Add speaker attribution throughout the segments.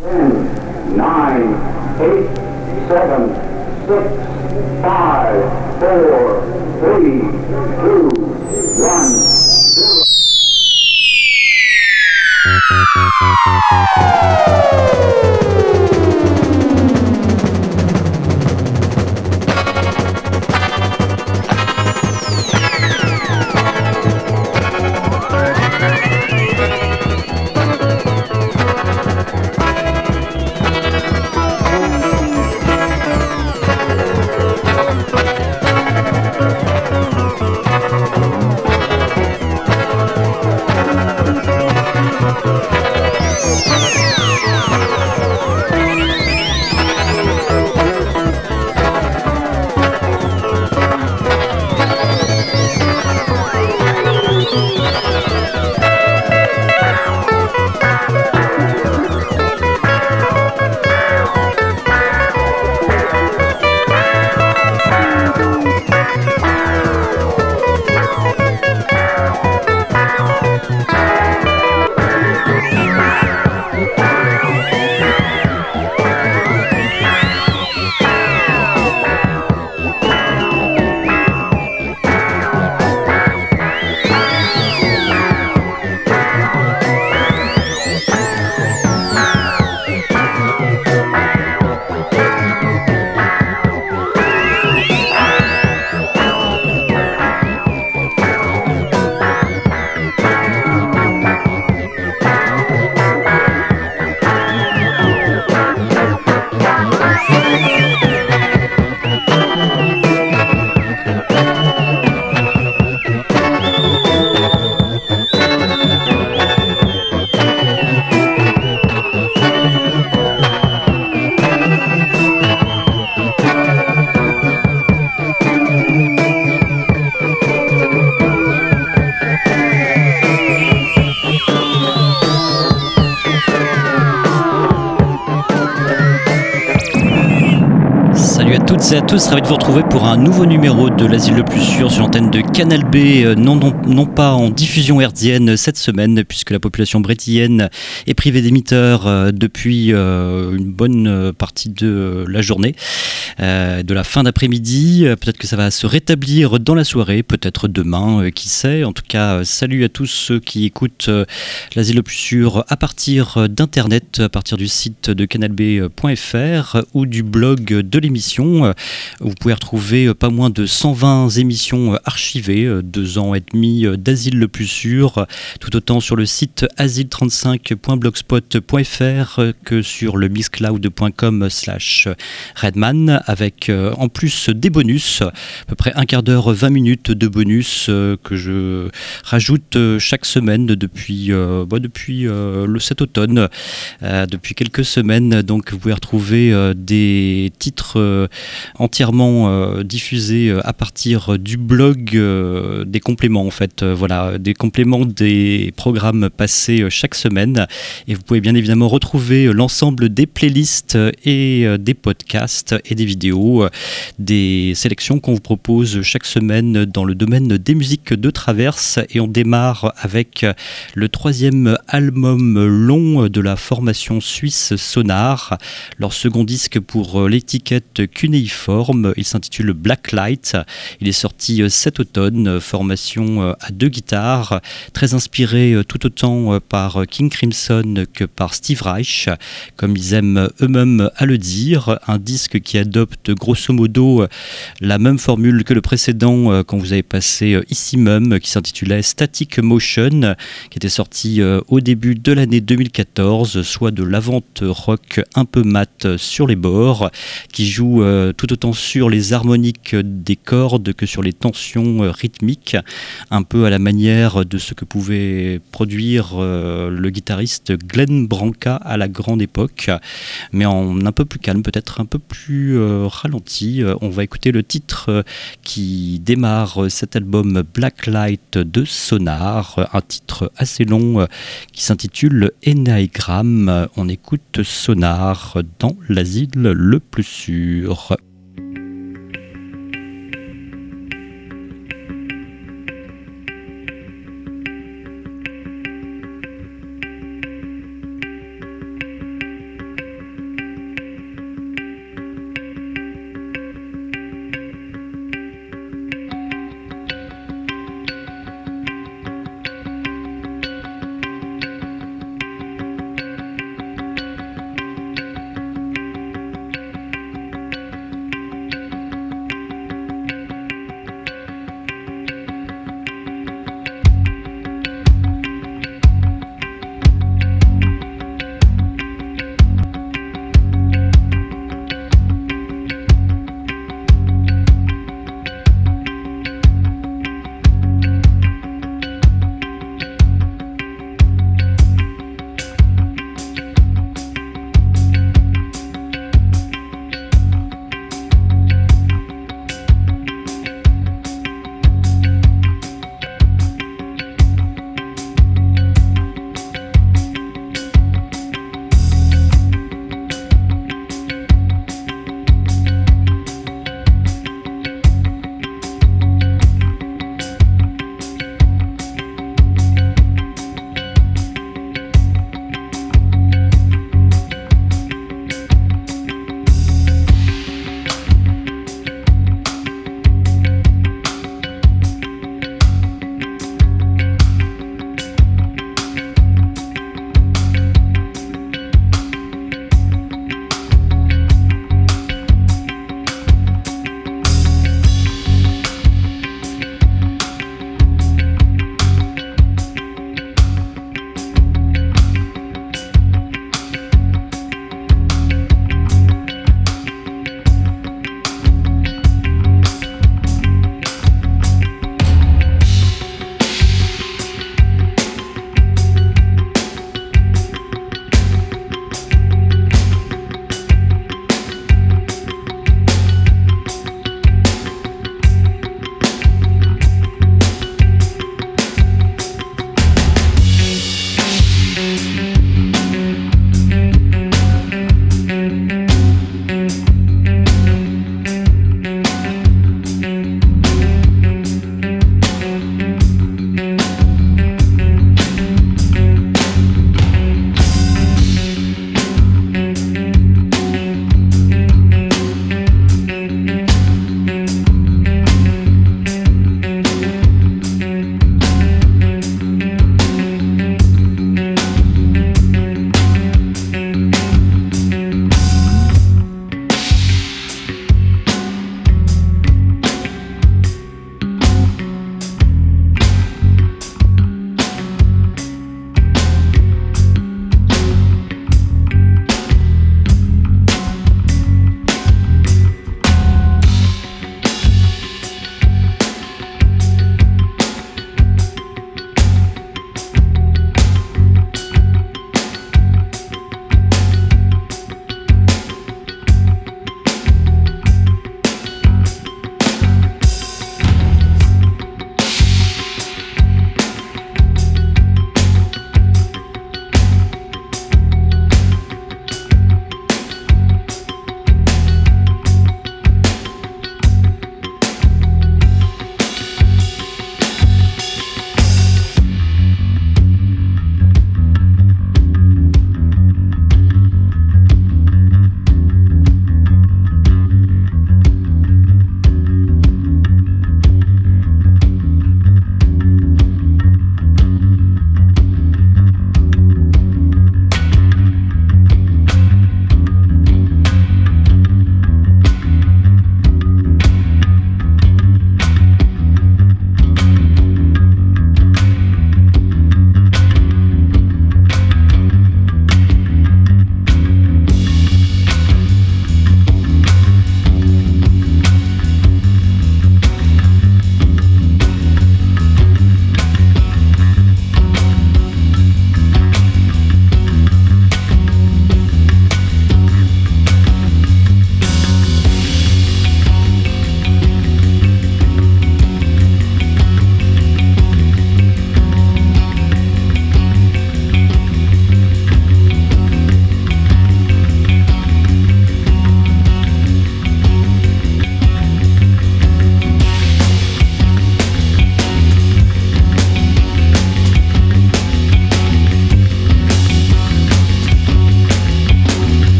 Speaker 1: 10, 9, 8, 7, 6, 5, 4, 3, 2, 1, 0.
Speaker 2: Salut à tous, ravi de vous retrouver pour un nouveau numéro de l'Asile le plus sûr sur l'antenne de Canal B, non pas en diffusion hertzienne cette semaine, puisque la population brétilienne est privée d'émetteurs depuis une bonne partie de la journée, de la fin d'après-midi. Peut-être que ça va se rétablir dans la soirée, peut-être demain, qui sait. En tout cas, salut à tous ceux qui écoutent l'Asile le plus sûr à partir d'Internet, à partir du site de canalb.fr ou du blog de l'émission. Vous pouvez retrouver pas moins de 120 émissions archivées, 2 ans et demi d'Asile le plus sûr, tout autant sur le site asile35.blogspot.fr que sur le mixcloud.com/redman, avec en plus des bonus, à peu près un quart d'heure, 20 minutes de bonus que je rajoute chaque semaine depuis cet automne, depuis quelques semaines. Donc vous pouvez retrouver des titres entièrement diffusés à partir du blog, des compléments en fait, des compléments des programmes passés chaque semaine, et vous pouvez bien évidemment retrouver l'ensemble des playlists et des podcasts et des vidéos, des sélections qu'on vous propose chaque semaine dans le domaine des musiques de traverse. Et on démarre avec le 3e album long de la formation suisse Sonar, leur second disque pour l'étiquette cunéiforme. Il s'intitule Blacklight. Il est sorti cet automne. Formation à 2 guitares, très inspiré tout autant par King Crimson que par Steve Reich, comme ils aiment eux-mêmes à le dire. Un disque qui adopte grosso modo la même formule que le précédent quand vous avez passé ici même, qui s'intitulait Static Motion, qui était sorti au début de l'année 2014, soit de l'avant rock un peu mat sur les bords, qui joue tout autant sur les harmoniques des cordes que sur les tensions rythmiques, un peu à la manière de ce que pouvait produire le guitariste Glenn Branca à la grande époque, mais en un peu plus calme, peut-être un peu plus ralenti. On va écouter le titre qui démarre cet album Blacklight de Sonar, un titre assez long qui s'intitule Enneagram. On écoute Sonar dans l'Asile le plus sûr.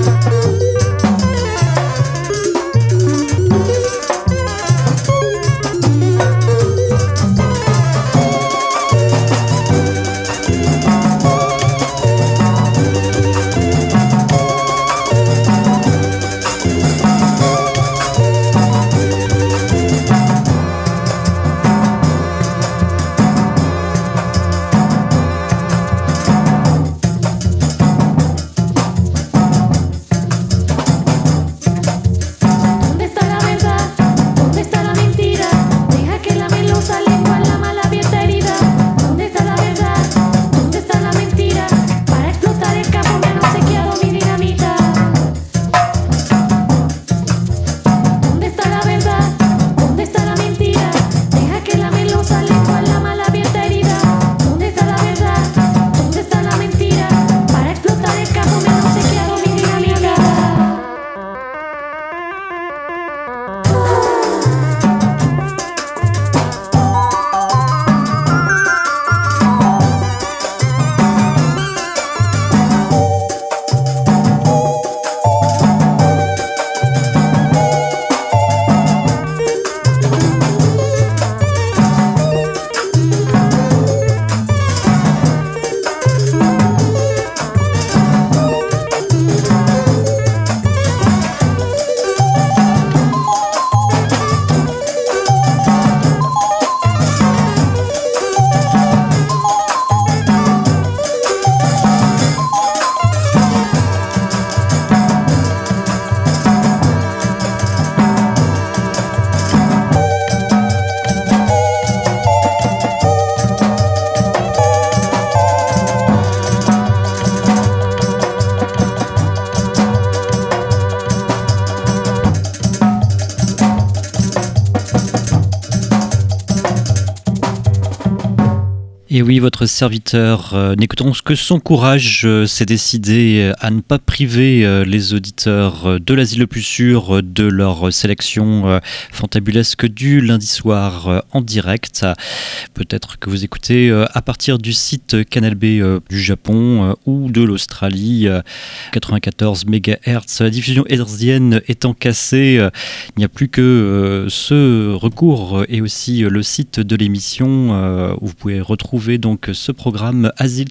Speaker 2: Et oui, votre serviteur, n'écoutant que son courage, s'est décidé à ne pas priver les auditeurs de l'asile le plus sûr de leur sélection fantabulesque du lundi soir en direct. Peut-être que vous écoutez à partir du site Canal B du Japon ou de l'Australie, 94 MHz. La diffusion hertzienne étant cassée, il n'y a plus que ce recours et aussi le site de l'émission où vous pouvez retrouver donc ce programme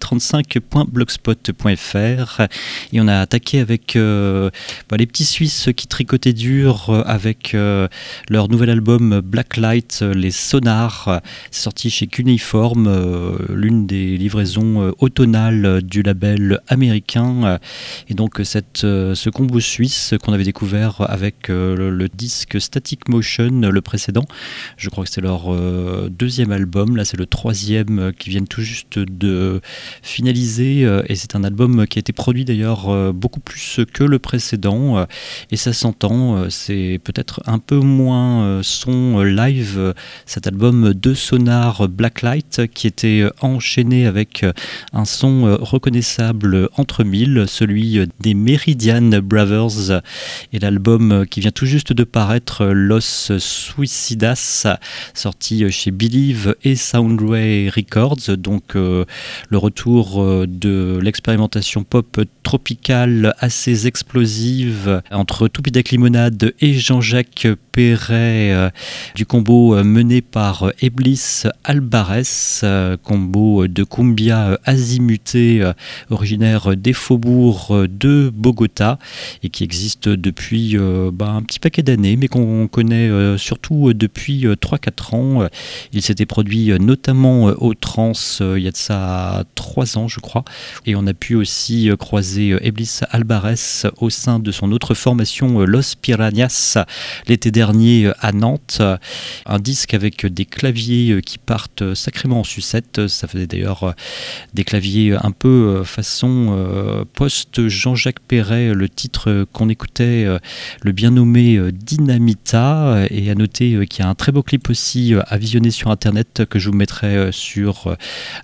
Speaker 2: asile35.blogspot.fr. Et on a attaqué avec les petits Suisses qui tricotaient dur avec leur nouvel album Blacklight, les Sonars. C'est sorti chez Cuneiform, l'une des livraisons automnales du label américain. Et donc ce combo suisse qu'on avait découvert avec le disque Static Motion, le précédent, je crois que c'est leur deuxième album, là c'est le troisième qui viennent tout juste de finaliser, et c'est un album qui a été produit d'ailleurs beaucoup plus que le précédent, et ça s'entend, c'est peut-être un peu moins son live, cet album de Sonar Blacklight qui était enchaîné avec un son reconnaissable entre mille, celui des Meridian Brothers, et l'album qui vient tout juste de paraître, Los Suicidas, sorti chez Believe et Soundway Records. Donc le retour de l'expérimentation pop tropicale assez explosive entre Tupidac Limonade et Jean-Jacques Perret, du combo mené par Eblis Albarès, combo de cumbia azimuté originaire des faubourgs de Bogota et qui existe depuis un petit paquet d'années, mais qu'on connaît surtout depuis 3-4 ans. Il s'était produit notamment au Trans il y a de ça 3 ans je crois, et on a pu aussi croiser Eblis Albarès au sein de son autre formation Los Piranhas l'été dernier à Nantes. Un disque avec des claviers qui partent sacrément en sucette, ça faisait d'ailleurs des claviers un peu façon post Jean-Jacques Perret, le titre qu'on écoutait, le bien nommé Dynamita, et à noter qu'il y a un très beau clip aussi à visionner sur internet que je vous mettrai sur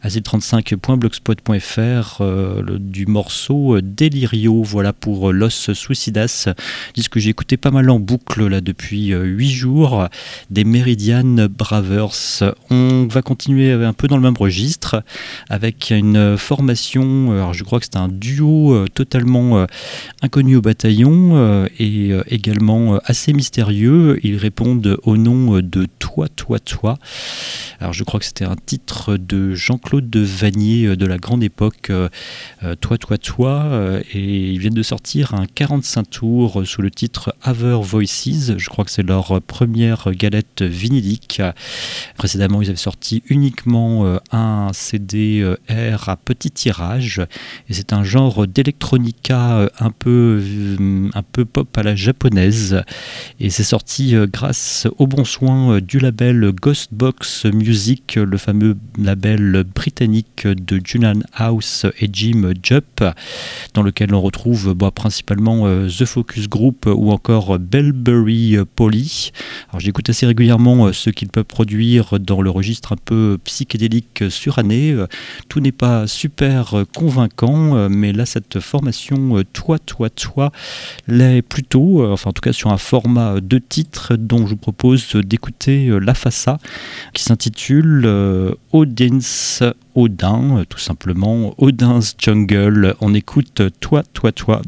Speaker 2: asile35.blogspot.fr du morceau Delirio. Voilà pour Los Suicidas, disque que j'ai écouté pas mal en boucle là depuis 8 jours des Meridian Bravers. On va continuer un peu dans le même registre avec une formation, alors je crois que c'est un duo totalement inconnu au bataillon et également assez mystérieux. Ils répondent au nom de Toi, Toi, Toi. Alors je crois que c'était un titre de Jean-Claude Vanier de la grande époque, Toi, Toi, Toi, et ils viennent de sortir un 45 tours sous le titre Other Voices. Je crois que c'est leur première galette vinylique. Précédemment, ils avaient sorti uniquement un CD R à petit tirage, et c'est un genre d'électronica un peu pop à la japonaise, et c'est sorti grâce au bon soin du label Ghostbox Music, le fameux label britannique de Julian House et Jim Jupp, dans lequel on retrouve principalement The Focus Group ou encore Bellberry Polly. Alors j'écoute assez régulièrement ce qu'ils peuvent produire dans le registre un peu psychédélique suranné. Tout n'est pas super convaincant, mais là cette formation Toi, Toi, Toi l'est plutôt, enfin en tout cas sur un format de titres dont je vous propose d'écouter la Fassa, qui s'intitule Odin, tout simplement Odin's Jungle. On écoute Toi, Toi, Toi.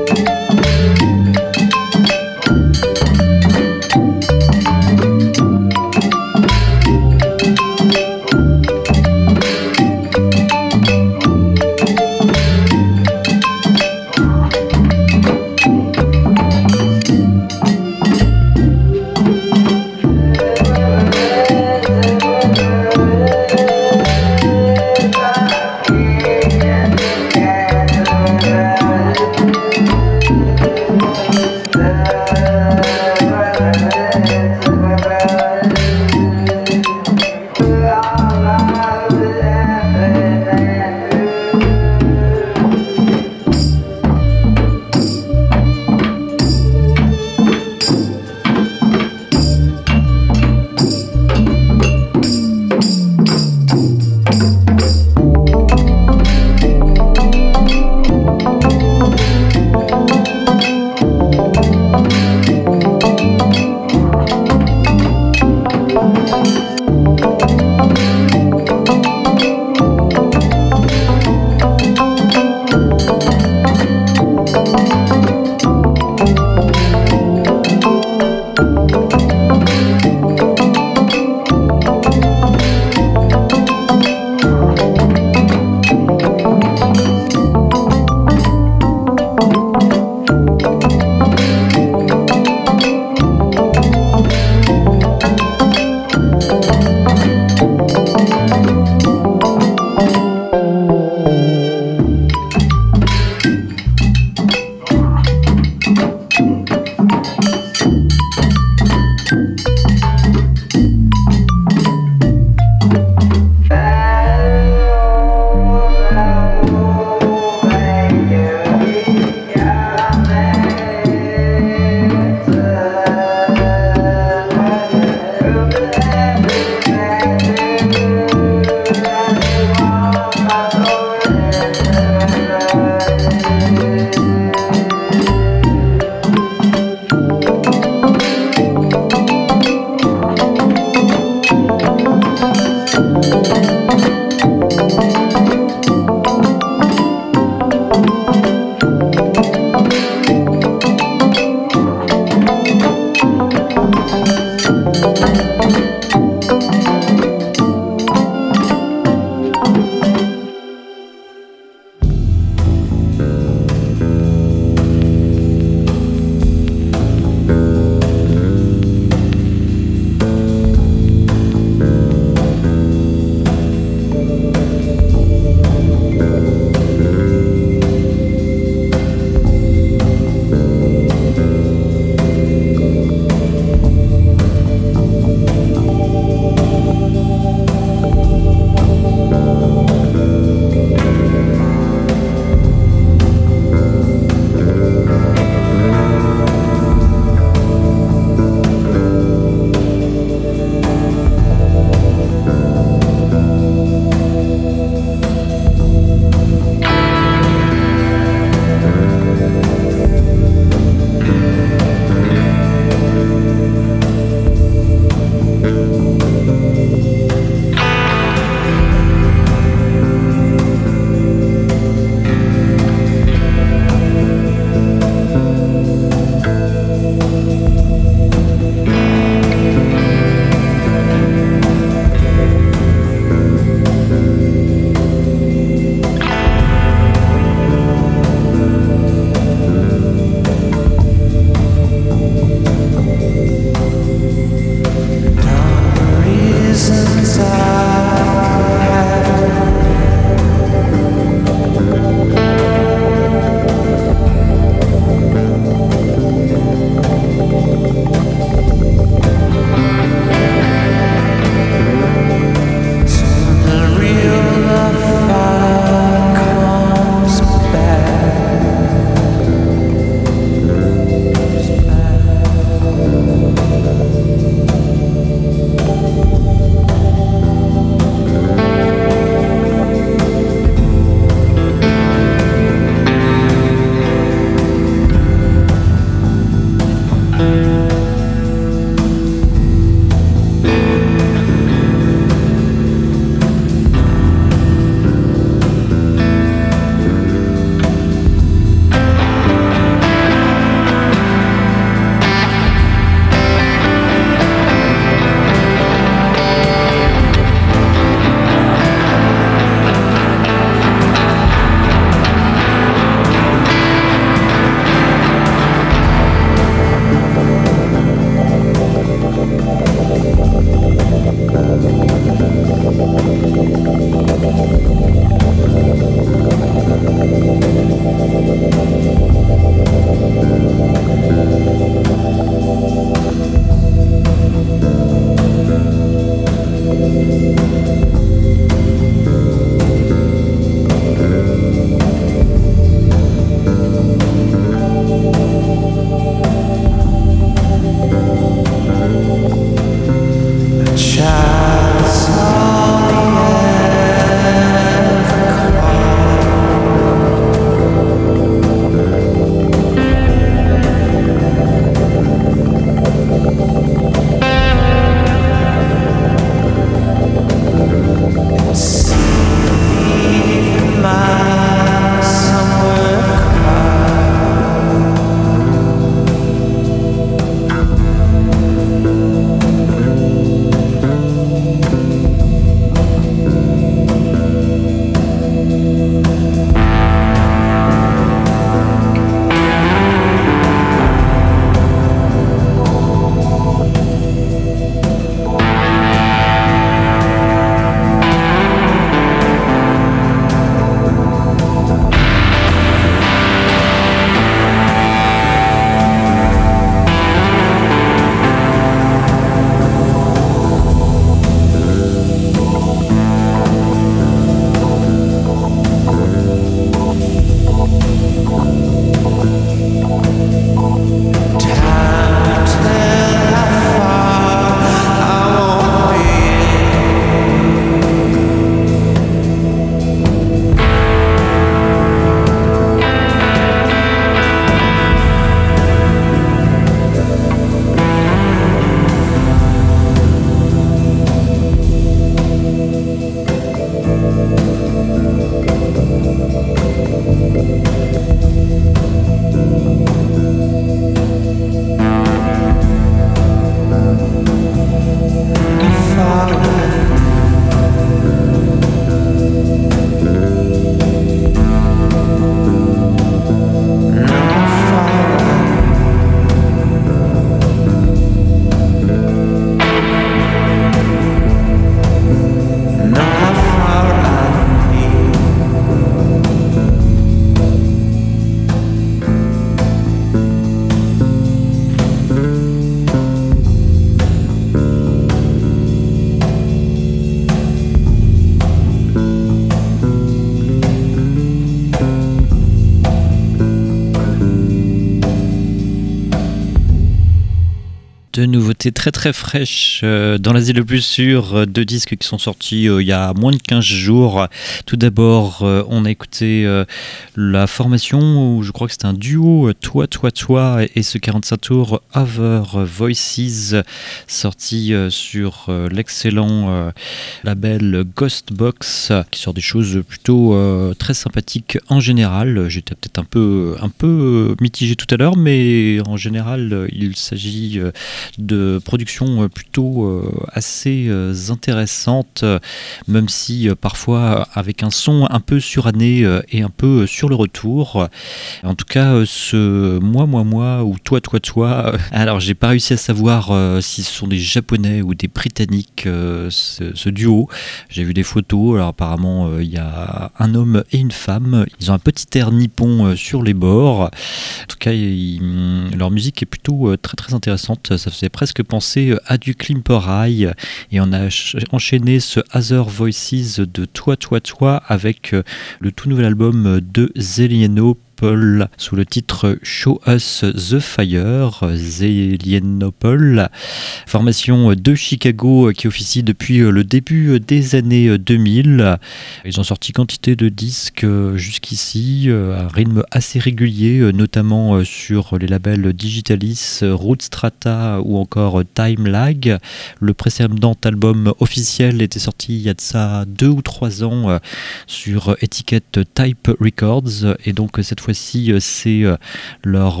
Speaker 2: De nouveautés très très fraîches dans l'Asie le plus sûr, deux disques qui sont sortis il y a moins de 15 jours. Tout d'abord, on a écouté la formation, où je crois que c'était un duo, Toi et ce 45 tours Other Voices, sorti sur l'excellent label Ghostbox, qui sort des choses plutôt très sympathiques en général. J'étais peut-être un peu mitigé tout à l'heure, mais en général, il s'agit de productions plutôt assez intéressantes, même si parfois avec un son un peu suranné et un peu sur le retour. En tout cas, ce moi ou toi, alors j'ai pas réussi à savoir si ce sont des Japonais ou des Britanniques, ce duo. J'ai vu des photos, alors apparemment il y a un homme et une femme, ils ont un petit air nippon sur les bords. En tout cas, leur musique est plutôt très très intéressante. Ça faisait presque penser à du Klimper High, et on a enchaîné ce Other Voices de Toi avec le tout nouvel album de Zelienopol sous le titre Show Us the Fire. Zelienopol, formation de Chicago qui officie depuis le début des années 2000. Ils ont sorti quantité de disques jusqu'ici, à un rythme assez régulier, notamment sur les labels Digitalis, Rootstrata ou encore Time Lag. Le précédent album officiel était sorti il y a de ça 2 ou 3 ans sur étiquette Type Records, et donc cette fois-ci c'est leur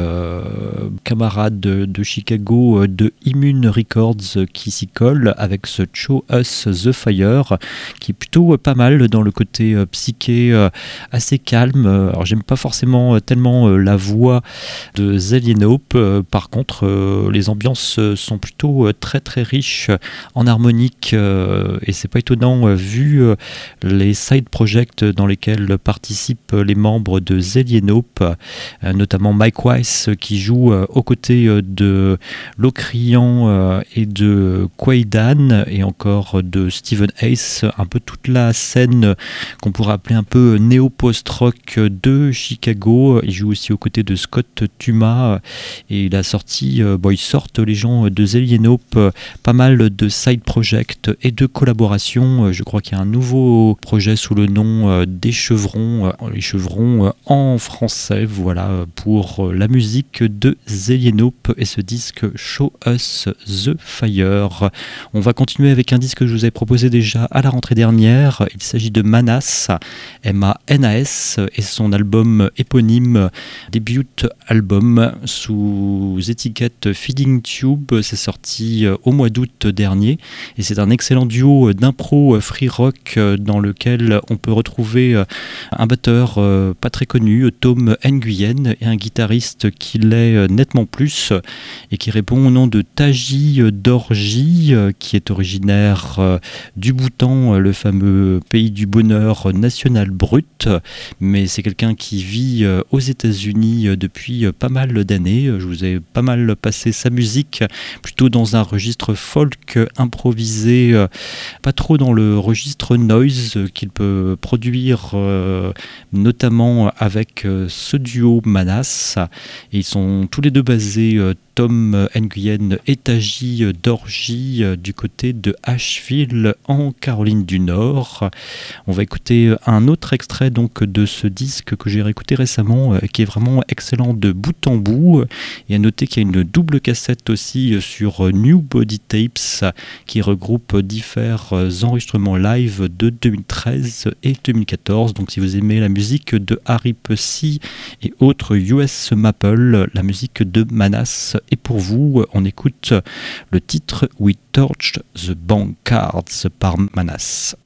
Speaker 2: camarade de Chicago de Immune Records qui s'y colle avec ce Show Us the Fire, qui est plutôt pas mal dans le côté psyché, assez calme. Alors j'aime pas forcément tellement la voix de Zelienop, par contre les ambiances sont plutôt très très riches en harmonique, et c'est pas étonnant vu les side projects dans lesquels participent les membres de Zelienop, notamment Mike Weiss qui joue aux côtés de Locrian et de Quaidan, et encore de Stephen Ace, un peu toute la scène qu'on pourrait appeler un peu néo-post-rock de Chicago. Il joue aussi aux côtés de Scott Tuma, et il a sorti, ils sortent les gens de Zelienop pas mal de side projects et de collaborations. Je crois qu'il y a un nouveau projet sous le nom des Chevrons, les Chevrons en français, voilà, pour la musique de Zelienop et ce disque Show Us the Fire. On va continuer avec un disque que je vous avais proposé déjà à la rentrée dernière. Il s'agit de Manas, M-A-N-A-S, et son album éponyme, début album sous étiquette Feeding Tube. C'est sorti au mois d'août dernier, et c'est un excellent duo d'impro free rock dans lequel on peut retrouver un batteur pas très connu, Tom Nguyen, et un guitariste qui l'est nettement plus et qui répond au nom de Taji Dorji, qui est originaire du Bhoutan, le fameux pays du bonheur national brut, mais c'est quelqu'un qui vit aux États-Unis depuis pas mal d'années. Je vous ai pas mal passé sa musique plutôt dans un registre folk improvisé, pas trop dans le registre noise qu'il peut produire, notamment avec ce duo Manas, et ils sont tous les deux basés, Tom Nguyen et Taji Dorji, du côté de Asheville en Caroline du Nord. On va écouter un autre extrait donc de ce disque que j'ai réécouté récemment, qui est vraiment excellent de bout en bout. Et à noter qu'il y a une double cassette aussi sur New Body Tapes qui regroupe différents enregistrements live de 2013 et 2014. Donc si vous aimez la musique de Harry Pussy et autres US Maple, la musique de Manas est pour vous. On écoute le titre We Torched the Bank Cards par Manas.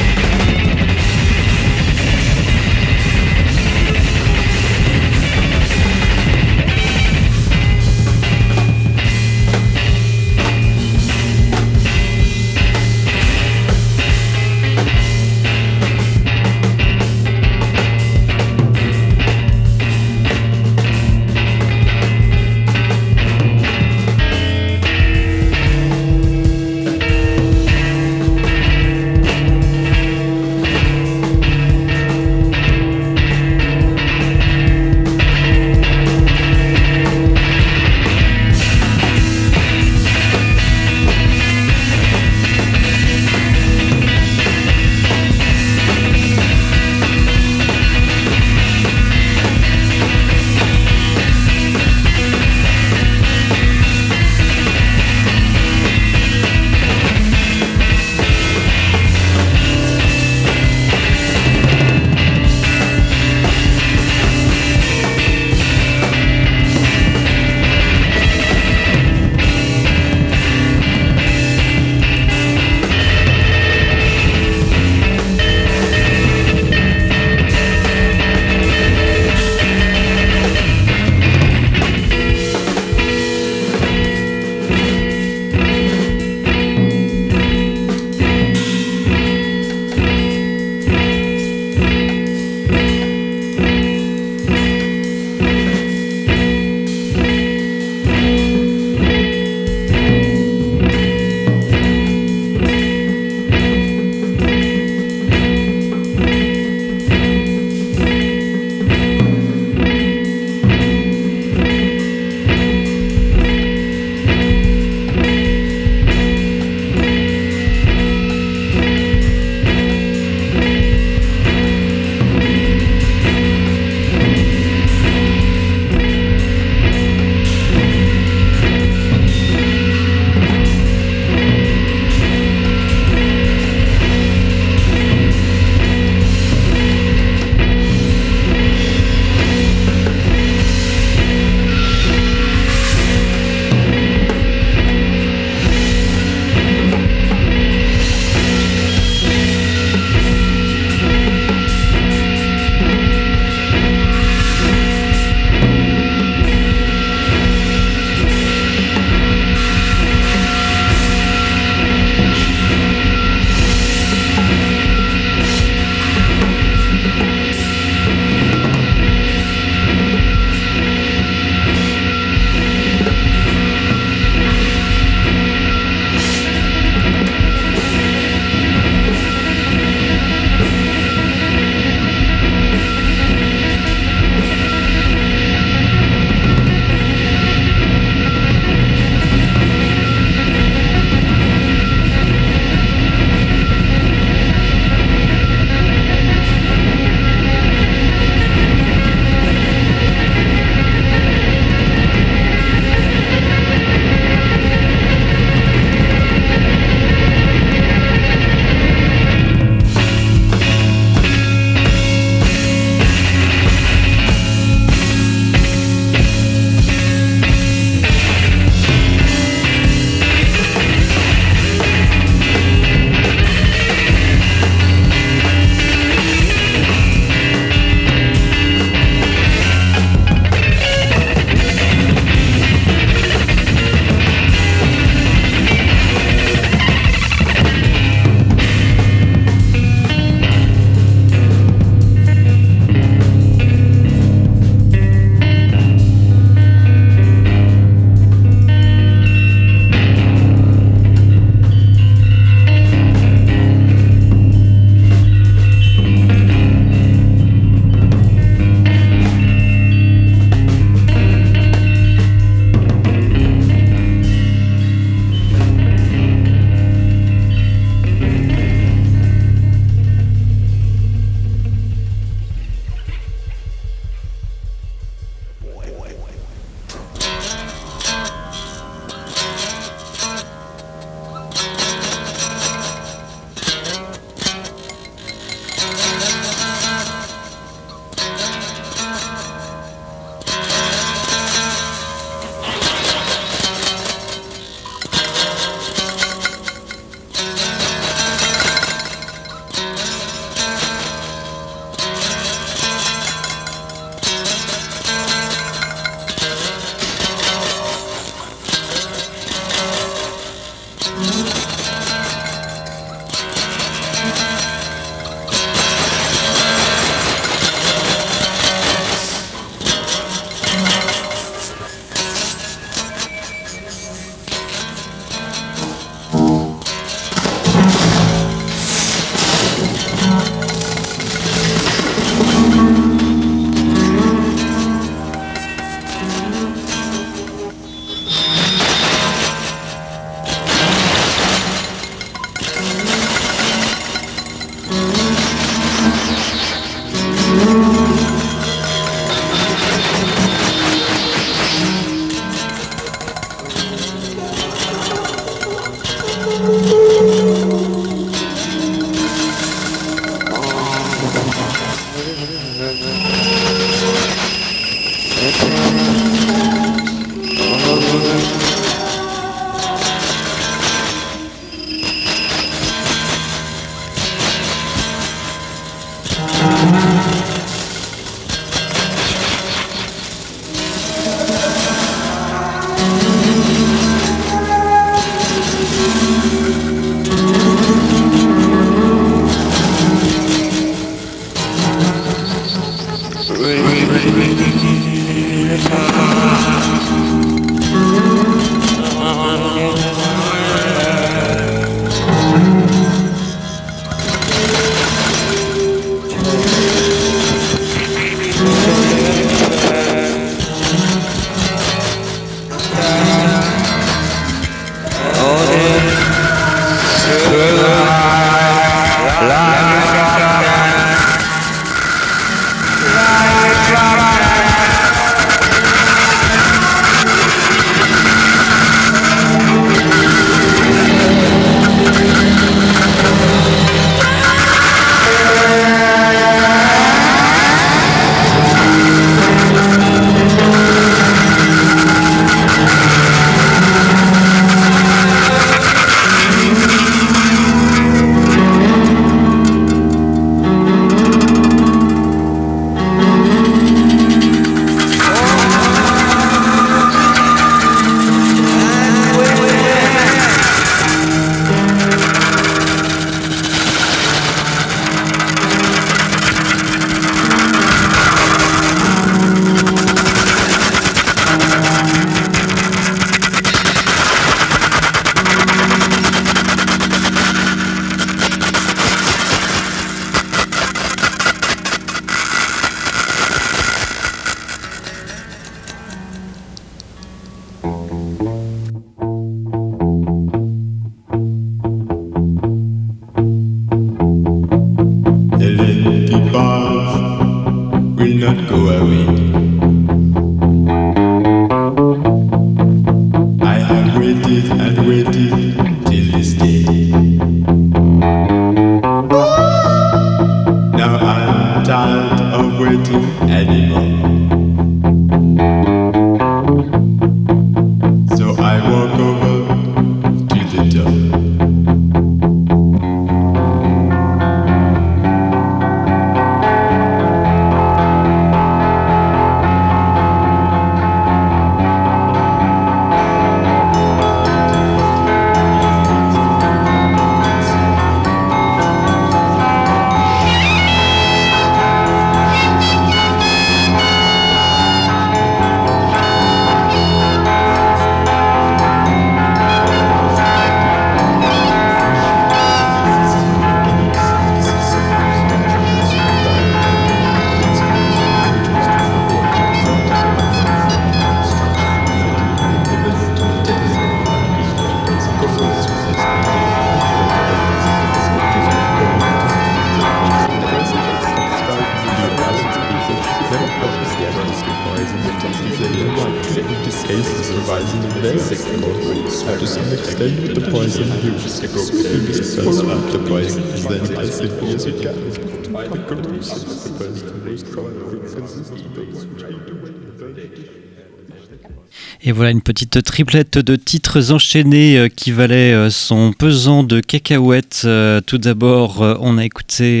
Speaker 2: Et voilà une petite triplette de titres enchaînés qui valait son pesant de cacahuètes. Tout d'abord, on a écouté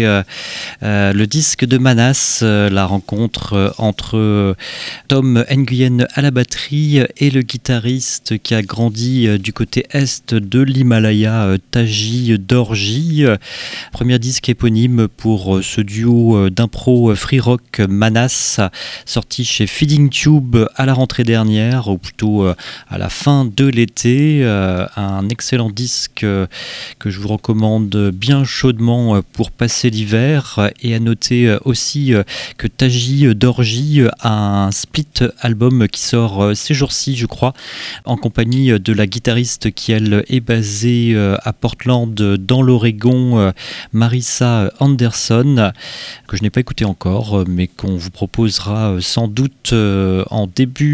Speaker 2: le disque de Manas, la rencontre entre Tom Nguyen à la batterie et le guitariste qui a grandi du côté est de l'Himalaya, Taji Dorji. Premier disque éponyme pour ce duo d'impro free rock Manas, sorti chez Feeding Tube à la rentrée dernière, ou plutôt à la fin de l'été. Un excellent disque que je vous recommande bien chaudement pour passer l'hiver. Et à noter aussi que Taji Dorji a un split album qui sort ces jours-ci, je crois, en compagnie de la guitariste qui, elle, est basée à Portland, dans l'Oregon, Marissa Anderson, que je n'ai pas écouté encore, mais qu'on vous proposera sans doute en début d'année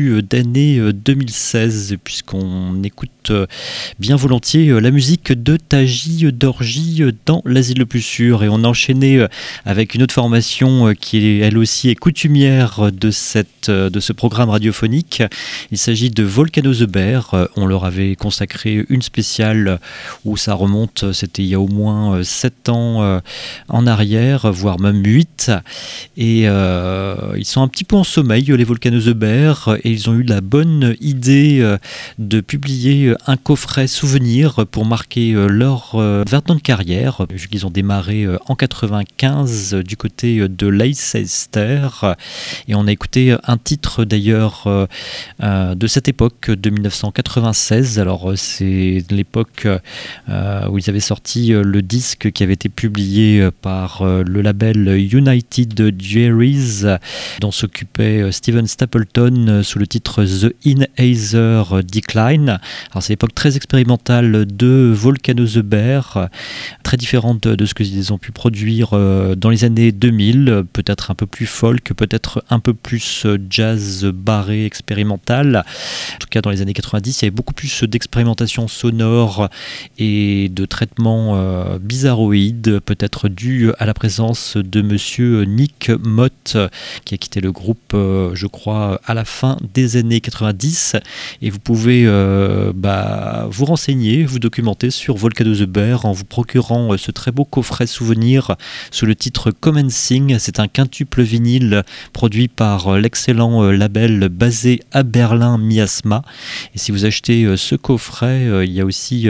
Speaker 2: l'année 2016, puisqu'on écoute bien volontiers la musique de Taji Dorji dans l'Asile le plus sûr. Et on a enchaîné avec une autre formation qui est elle aussi est coutumière de ce programme radiophonique. Il s'agit de Volcano The Bear. On leur avait consacré une spéciale où ça remonte, c'était il y a au moins 7 ans en arrière, voire même 8. Et ils sont un petit peu en sommeil, les Volcano The Bear, et ils ont eu la bonne idée de publier un coffret souvenir pour marquer leur verdante carrière, vu qu'ils ont démarré en 95 du côté de Leicester. Et on a écouté un titre d'ailleurs de cette époque, de 1996. Alors c'est l'époque où ils avaient sorti le disque qui avait été publié par le label United Jerry's, dont s'occupait Steven Stapleton sous le titre The Inhazer Decline. Alors c'est l'époque très expérimentale de Volcano The Bear, très différente de ce qu'ils ont pu produire dans les années 2000, peut-être un peu plus folk, peut-être un peu plus jazz barré expérimental. En tout cas dans les années 90, il y avait beaucoup plus d'expérimentation sonore et de traitements bizarroïdes, peut-être dû à la présence de monsieur Nick Mott, qui a quitté le groupe, je crois, à la fin des années 90. Et vous pouvez vous renseigner, vous documenter sur Volcano The Bear en vous procurant ce très beau coffret souvenir sous le titre Commencing. C'est un quintuple vinyle produit par l'excellent label basé à Berlin, Miasma. Et si vous achetez ce coffret, il y a aussi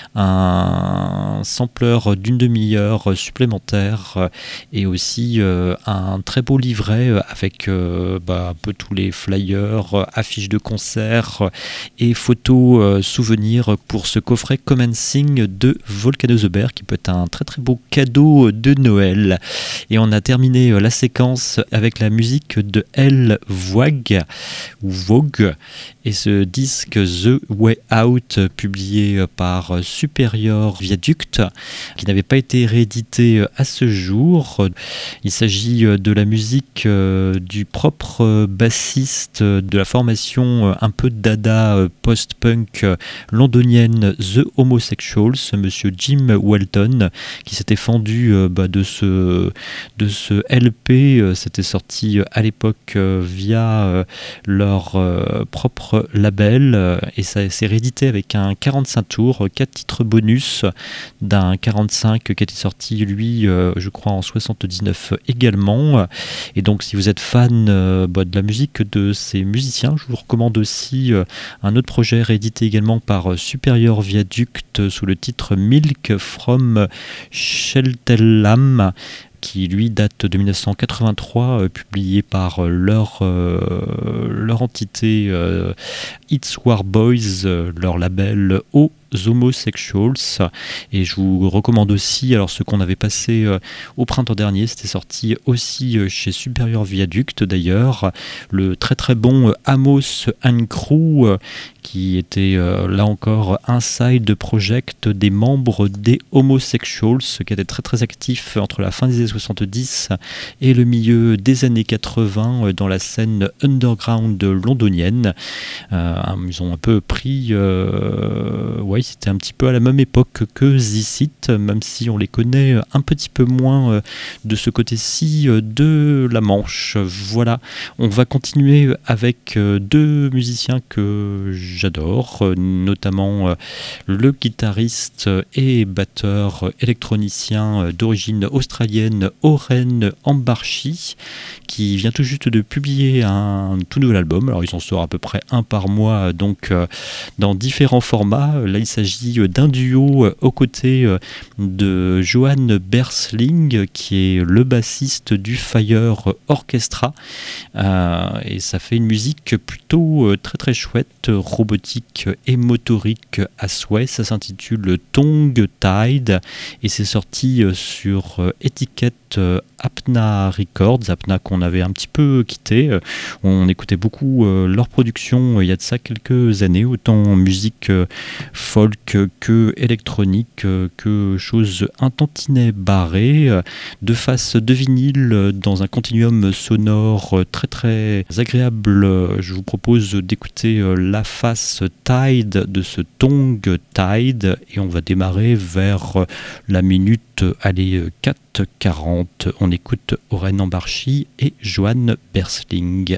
Speaker 2: un sampler d'une demi-heure supplémentaire et aussi un très beau livret avec un peu tous les flyers, affiches de concerts et photos souvenirs pour ce coffret Commencing de Volcano The Bear, qui peut être un très très beau cadeau de Noël. Et on a terminé la séquence avec la musique de Elle Vogue ou Vogue et ce disque The Way Out, publié par Superior Viaduct, qui n'avait pas été réédité à ce jour. Il s'agit de la musique du propre bassiste de la formation un peu dada post-punk londonienne The Homosexuals, monsieur Jim Walton, qui s'était fendu de ce LP. C'était sorti à l'époque via leur propre label, et ça s'est réédité avec un 45 tours, 4 titres bonus d'un 45 qui était sorti lui je crois en 79 également. Et donc si vous êtes fan de la musique de ces musiciens, je vous recommande aussi un autre projet réédité également par Superior Viaduct sous le titre Milk from Cheltenham, qui lui date de 1983, publié par leur entité It's War Boys, leur label aux Homosexuals. Et je vous recommande aussi, alors ce qu'on avait passé au printemps dernier, c'était sorti aussi chez Superior Viaduct d'ailleurs, le très très bon Amos and Crew, qui était là encore un side project des membres des Homosexuals, qui était très très actif entre la fin des années 70 et le milieu des années 80 dans la scène underground londonienne. Ils ont un peu pris c'était un petit peu à la même époque que Zicit, même si on les connaît un petit peu moins de ce côté-ci de la Manche. Voilà, on va continuer avec deux musiciens que j'adore, notamment le guitariste et batteur électronicien d'origine australienne Oren Ambarchi, qui vient tout juste de publier un tout nouvel album. Alors ils en sortent à peu près un par mois, donc dans différents formats. Là il s'agit d'un duo aux côtés de Johan Bersling, qui est le bassiste du Fire Orchestra, et ça fait une musique plutôt très très chouette, robotique et motorique à souhait. Ça s'intitule Tongue Tide et c'est sorti sur étiquette Apna Records, Apna qu'on avait un petit peu quitté. On écoutait beaucoup leur production il y a de ça quelques années, autant musique folk que électronique, que choses un tantinet barrées, deux faces de vinyle dans un continuum sonore très très agréable. Je vous propose d'écouter la face Tide de ce Tongue Tide et on va démarrer vers la minute 4:40. On écoute Oren Ambarchi et Johan Bersling.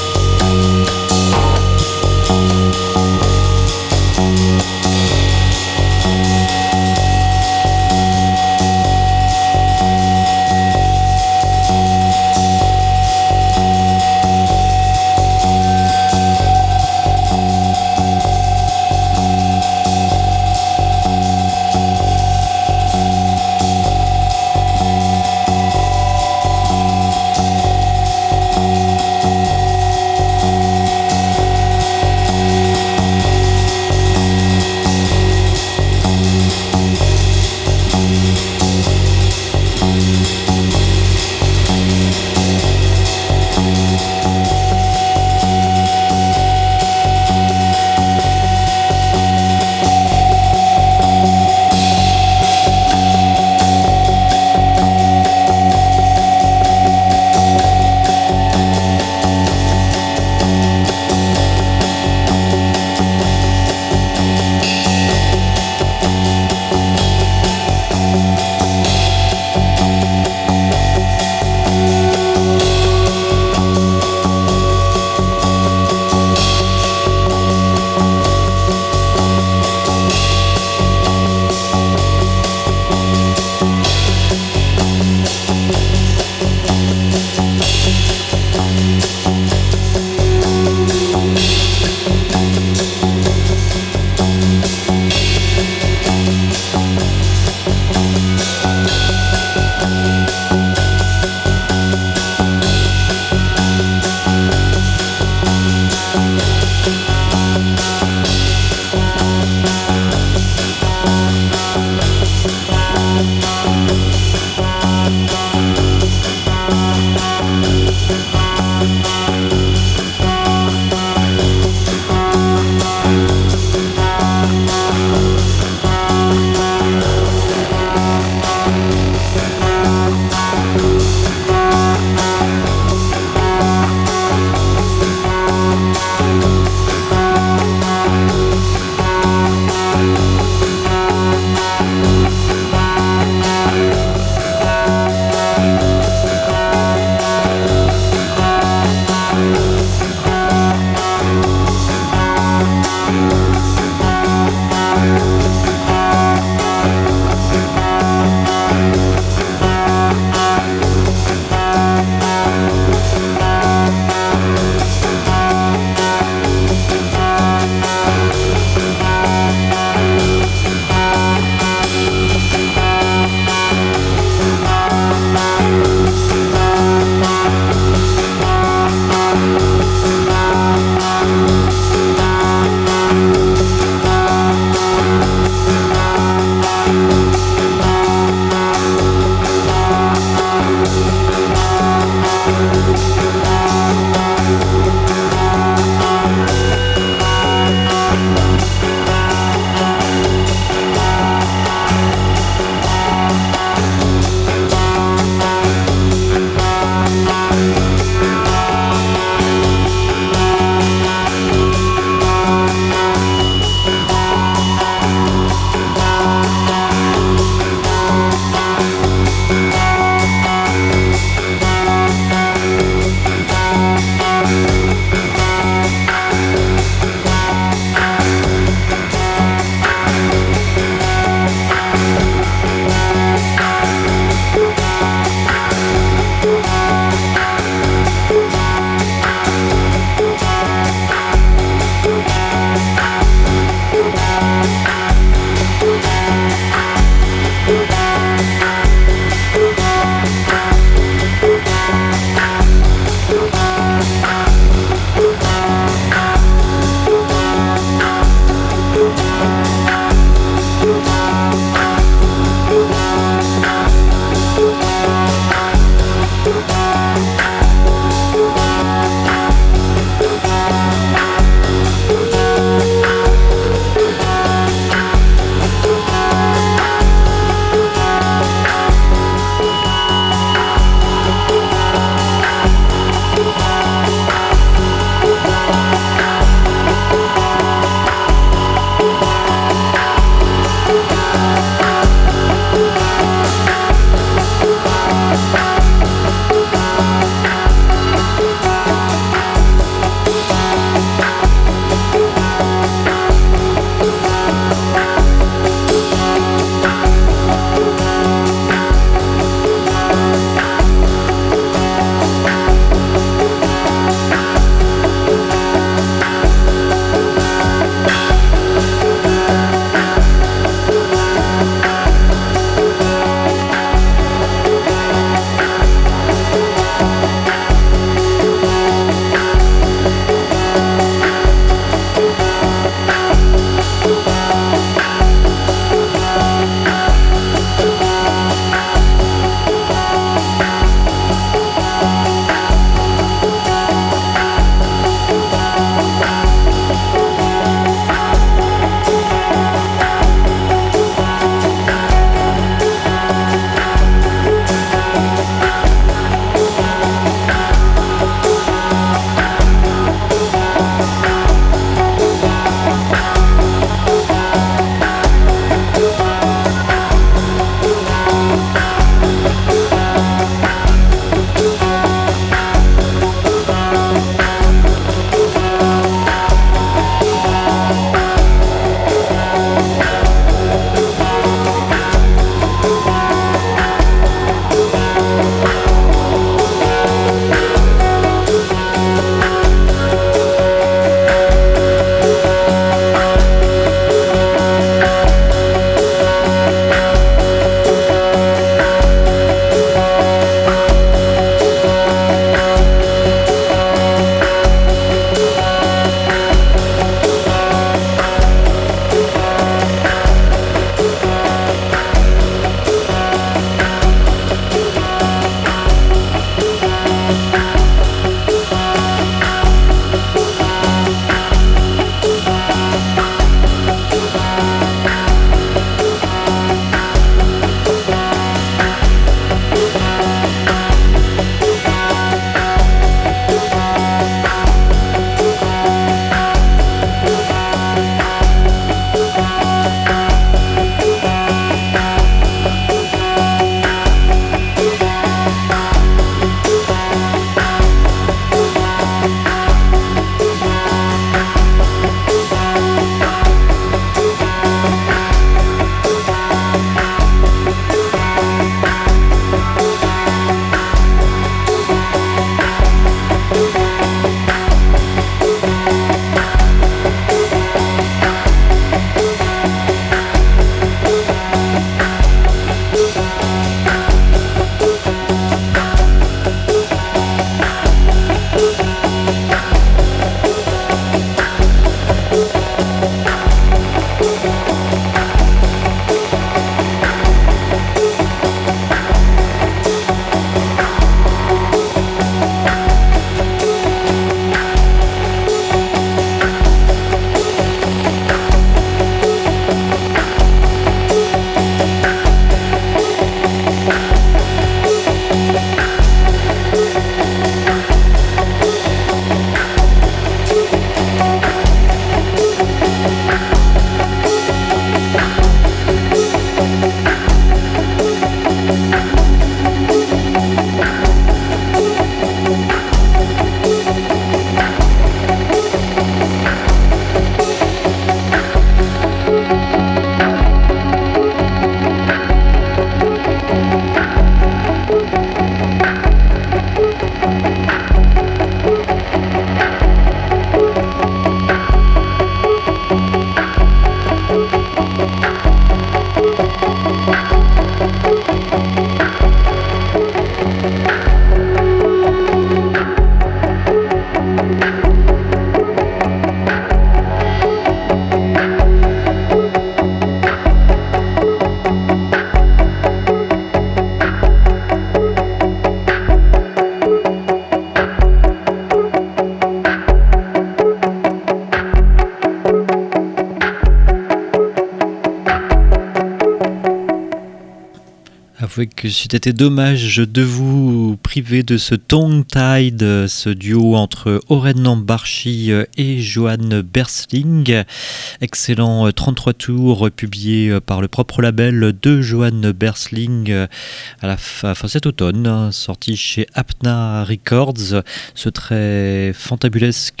Speaker 2: Avouez que c'eût été dommage de vous priver de ce Tongue Tied, ce duo entre Oren Nambarchi et Johan Bersling. Excellent 33 tours publié par le propre label de Johan Bersling à la fin cet automne, sorti chez Apna Records. Ce très fantabulesque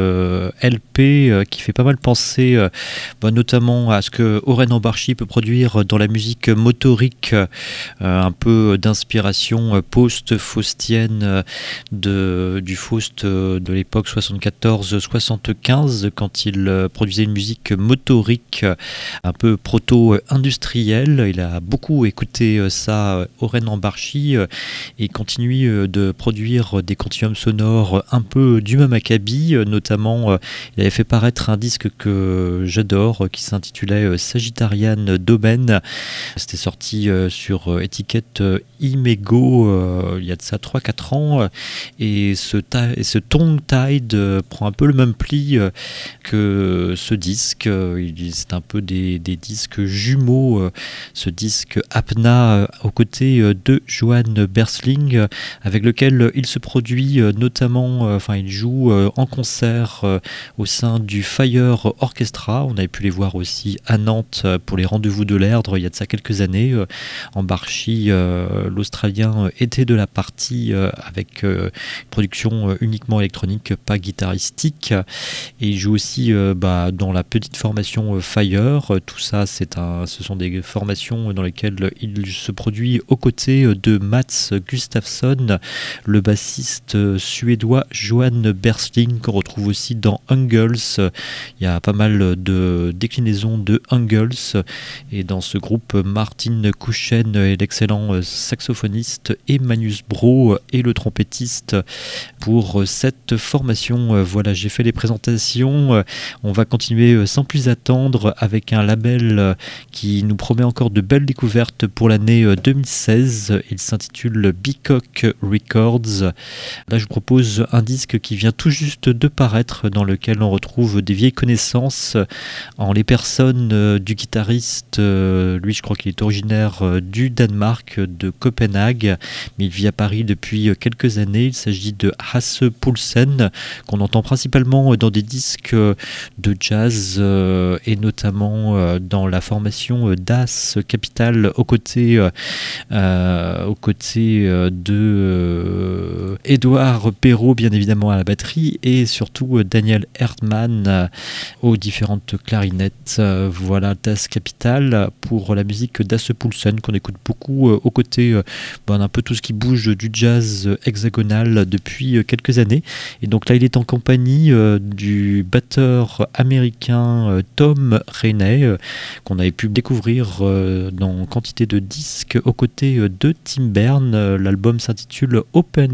Speaker 2: LP qui fait pas mal penser notamment à ce que Oren Nambarchi peut produire dans la musique motorique, un peu d'inspiration post-faustienne du Faust de l'époque 74-75, quand il produisait une musique motorique un peu proto-industrielle. Il a beaucoup écouté ça, Oren Nambarchi, et continue de produire des continuums sonores un peu du même acabit. Notamment, il avait fait paraître un disque que j'adore qui s'intitulait Sagittarian Domain. C'était sorti sur étiquette Imego il y a de ça 3-4 ans, et ce Tongue Tied prend un peu le même pli que ce disque. C'est un peu des disques jumeaux, ce disque Apna aux côtés de Johan Bersling, avec lequel il se produit notamment, il joue en concert au sein du Fire Orchestra. On avait pu les voir aussi à Nantes pour les rendez-vous de l'Erdre il y a de ça quelques années. Nambarchi, l'Australien, était de la partie avec une production uniquement électronique, pas guitaristique, et il joue aussi dans la petite formation Fire. Tout ça, ce sont des formations dans lesquelles il se produit aux côtés de Mats Gustafsson, le bassiste suédois Johan Bersling, qu'on retrouve aussi dans Hungles. Il y a pas mal de déclinaisons de Hungles, et dans ce groupe, Martin Kouchen est l'excellent saxophoniste, et Magnus Bro est le trompettiste pour cette formation. Voilà, j'ai fait les présentations. On va continuer sans plus attendre avec un label qui nous promet encore de belles découvertes pour l'année 2016. Il s'intitule Beacock Records. Là, je vous propose un disque qui vient tout juste de paraître, dans lequel on retrouve des vieilles connaissances en les personnes du guitariste. Lui, je crois qu'il est originaire du Danemark, de Copenhague, mais il vit à Paris depuis quelques années. Il s'agit de Hasse Poulsen, qu'on entend principalement dans des disques de jazz, et notamment dans la formation Das Capital aux côtés de Édouard Perrault, bien évidemment, à la batterie, et surtout Daniel Erdmann aux différentes clarinettes. Voilà, Das Capital pour la musique d'Hasse Poulsen, qu'on écoute beaucoup aux côtés d'un peu tout ce qui bouge du jazz hexagonal depuis quelques années. Et donc là, il est en compagnie du batteur américain Tom Rainey, qu'on avait pu découvrir dans quantité de disques aux côtés de Tim Berne. L'album s'intitule Open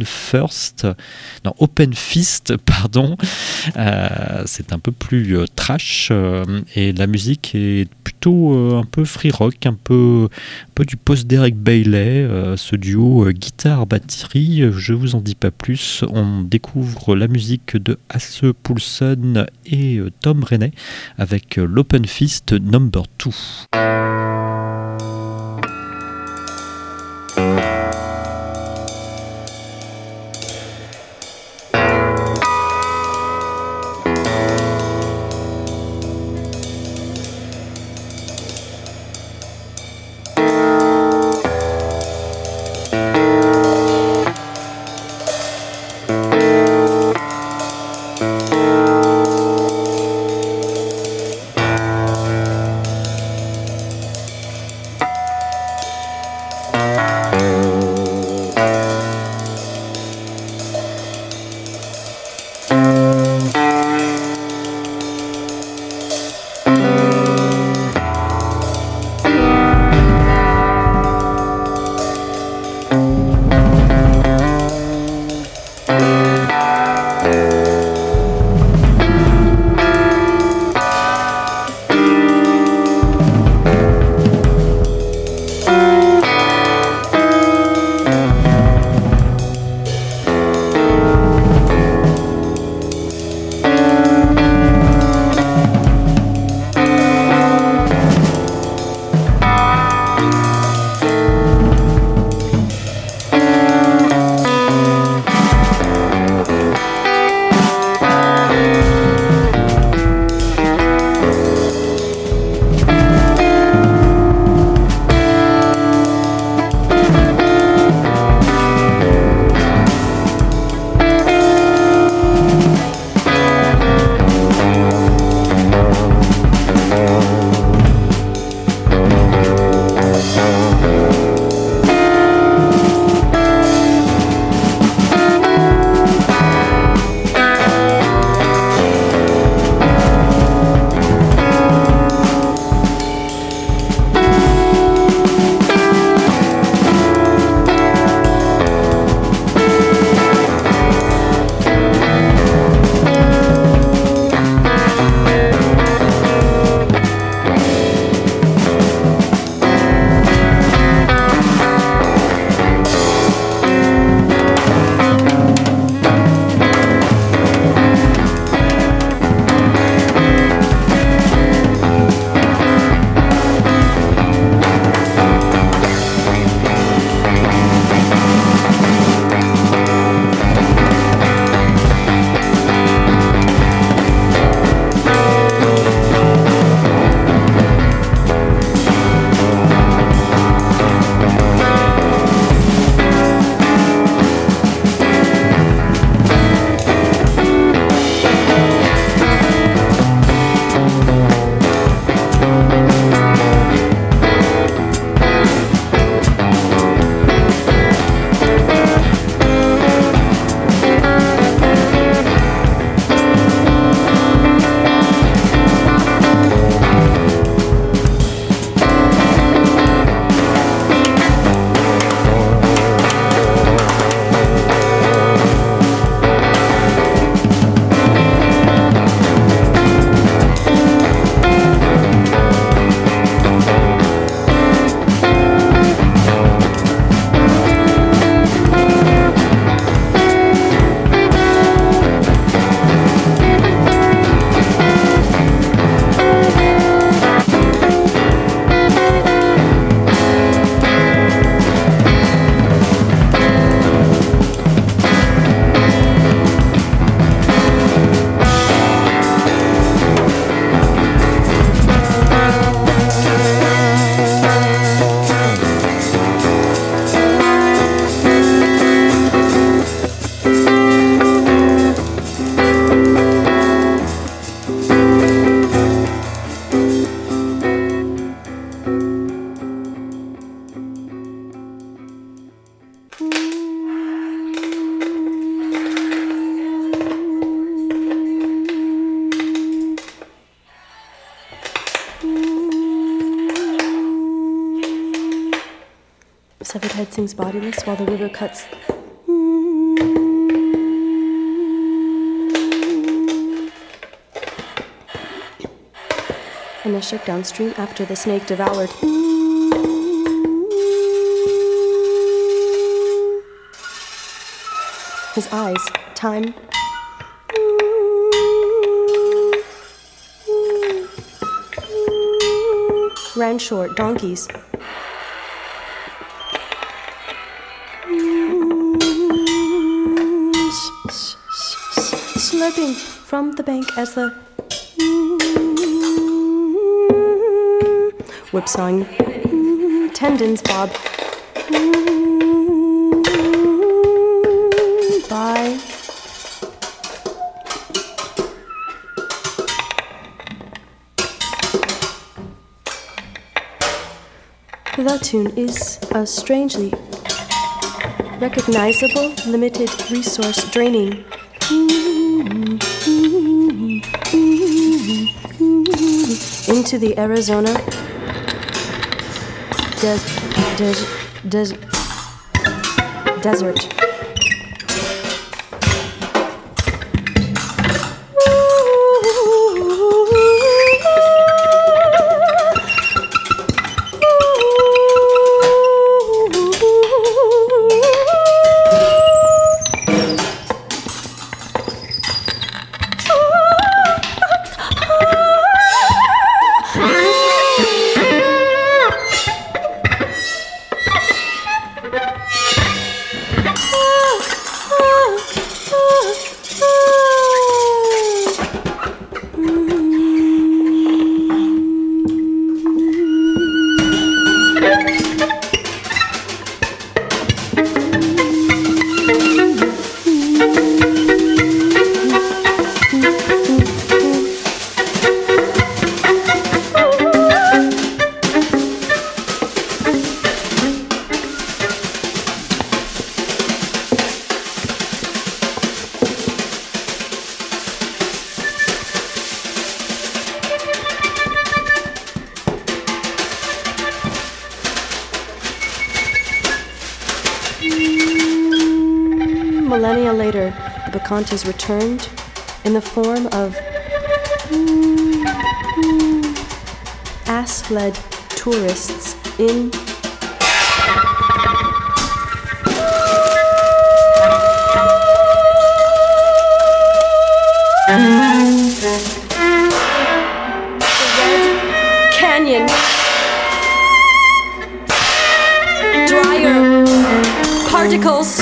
Speaker 2: Fist, pardon. C'est un peu plus trash, et la musique est plutôt un peu free rock, un peu du post-Derek Bailey. Ce duo guitare-batterie, je vous en dis pas plus. On découvre la musique de Hasse Poulsen et Tom Rainey avec l'Open Fist Number 2.
Speaker 3: Severed head sings bodiless while the river cuts. And a ship downstream after the snake devoured. His eyes, time. Ran short, donkeys. Slurping from the bank as the whipsawing tendons bob by. The tune is a strangely recognizable, limited resource draining. Into the Arizona desert. Millennia later, the Bacantes returned in the form of ass-led tourists in the Red Canyon. Drier particles.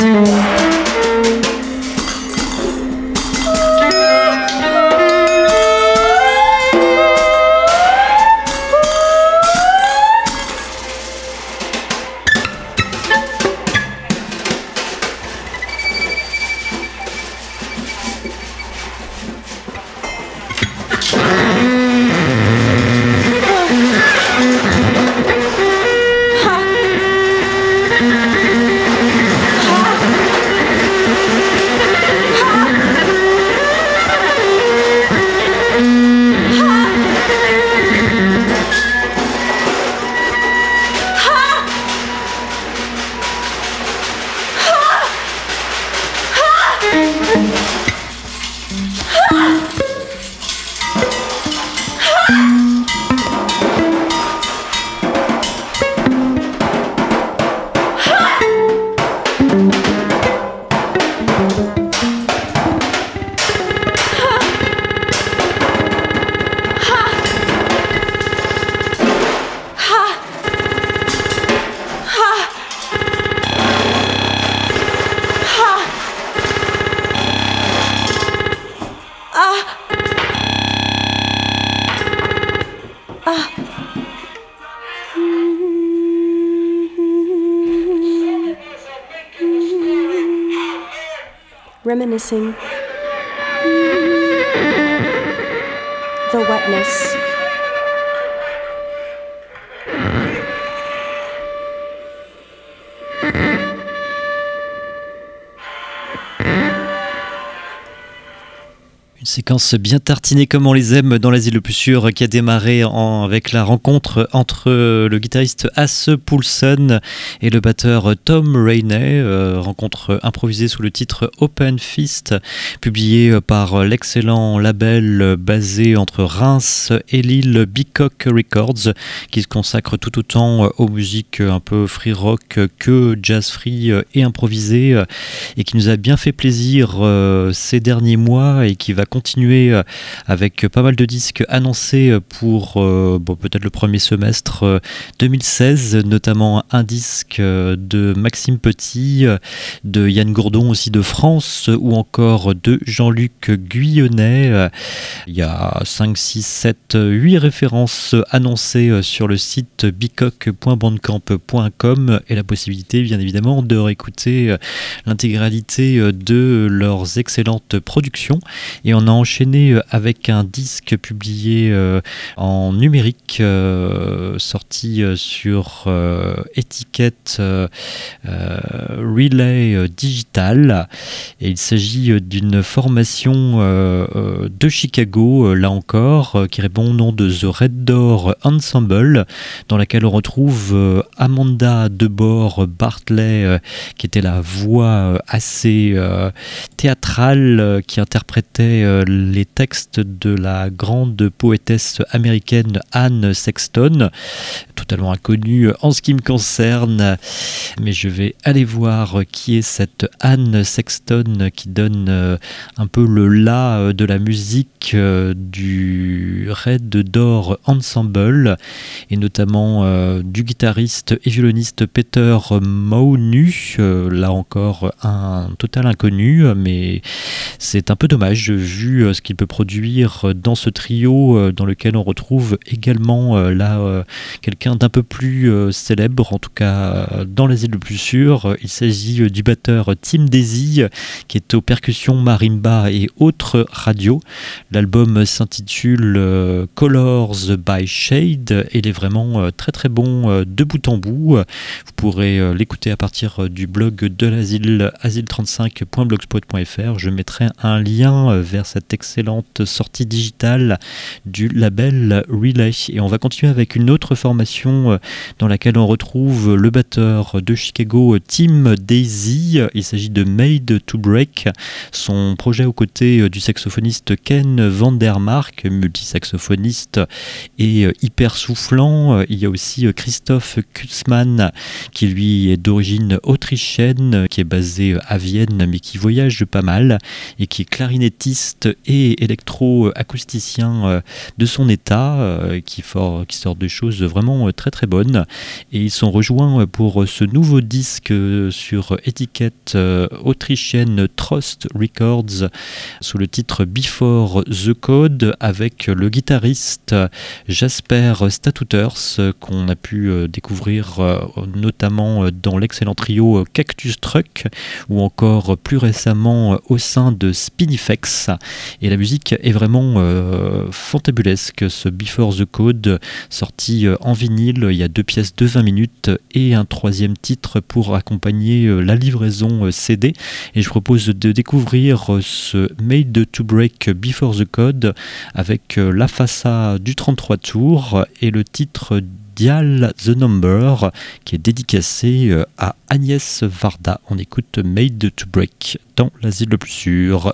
Speaker 3: Reminiscing the wetness.
Speaker 2: Séquence bien tartinée comme on les aime dans l'asile le plus sûr, qui a démarré avec la rencontre entre le guitariste Hasse Poulsen et le batteur Tom Rainey, rencontre improvisée sous le titre Open Fist, publié par l'excellent label basé entre Reims et Lille, Bicoque Records, qui se consacre tout autant aux musiques un peu free rock que jazz free et improvisé, et qui nous a bien fait plaisir ces derniers mois et qui va continuer avec pas mal de disques annoncés pour peut-être le premier semestre 2016, notamment un disque de Maxime Petit, de Yann Gourdon aussi de France, ou encore de Jean-Luc Guyonnet. Il y a 5, 6, 7, 8 références annoncées sur le site bicoque.bandcamp.com et la possibilité bien évidemment de réécouter l'intégralité de leurs excellentes productions. Et on a enchaîné avec un disque publié en numérique, sorti sur étiquette Relay Digital. Et il s'agit d'une formation de Chicago, là encore, qui répond au nom de The Red Door Ensemble, dans laquelle on retrouve Amanda Debord Bartley, qui était la voix assez théâtrale, qui interprétait les textes de la grande poétesse américaine Anne Sexton, totalement inconnue en ce qui me concerne, mais je vais aller voir qui est cette Anne Sexton qui donne un peu le la de la musique du Red Door Ensemble, et notamment du guitariste et violoniste Peter Maunu, là encore un total inconnu, mais c'est un peu dommage vu ce qu'il peut produire dans ce trio, dans lequel on retrouve également quelqu'un d'un peu plus célèbre, en tout cas dans l'asile le plus sûr. Il s'agit du batteur Tim Daisy, qui est aux percussions marimba et autres radios. L'album s'intitule Colors by Shade et il est vraiment très très bon de bout en bout. Vous pourrez l'écouter à partir du blog de l'asile, asile35.blogspot.fr. Je mettrai un lien vers cette excellente sortie digitale du label Relay. Et on va continuer avec une autre formation dans laquelle on retrouve le batteur de Chicago Tim Daisy. Il s'agit de Made to Break, son projet aux côtés du saxophoniste Ken Vandermark, multisaxophoniste et hyper soufflant. Il y a aussi Christoph Kutzmann, qui lui est d'origine autrichienne, qui est basé à Vienne mais qui voyage pas mal et qui est clarinettiste et électro-acousticien de son état, qui sort de choses vraiment très très bonnes. Et ils sont rejoints pour ce nouveau disque sur étiquette autrichienne Trost Records sous le titre Before the Code, avec le guitariste Jasper Statuters, qu'on a pu découvrir notamment dans l'excellent trio Cactus Truck, ou encore plus récemment au sein de Spinifex. Et la musique est vraiment fantabulesque. Ce Before the Code, sorti en vinyle, il y a 2 pièces de 20 minutes et un 3e titre pour accompagner la livraison CD. Et je propose de découvrir ce Made to Break Before the Code avec la Fassa du 33 tours et le titre Dial the Number, qui est dédicacé à Agnès Varda. On écoute Made to Break dans l'asile le plus sûr.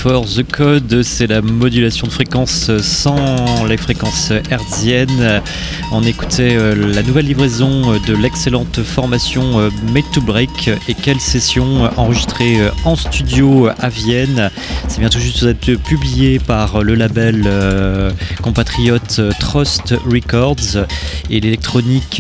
Speaker 2: Before the Code, c'est la modulation de fréquence sans les fréquences hertziennes. On écoutait la nouvelle livraison de l'excellente formation Made to Break, et quelle session enregistrée en studio à Vienne. C'est bien tout juste d'être publié par le label compatriote Trust Records, et l'électronique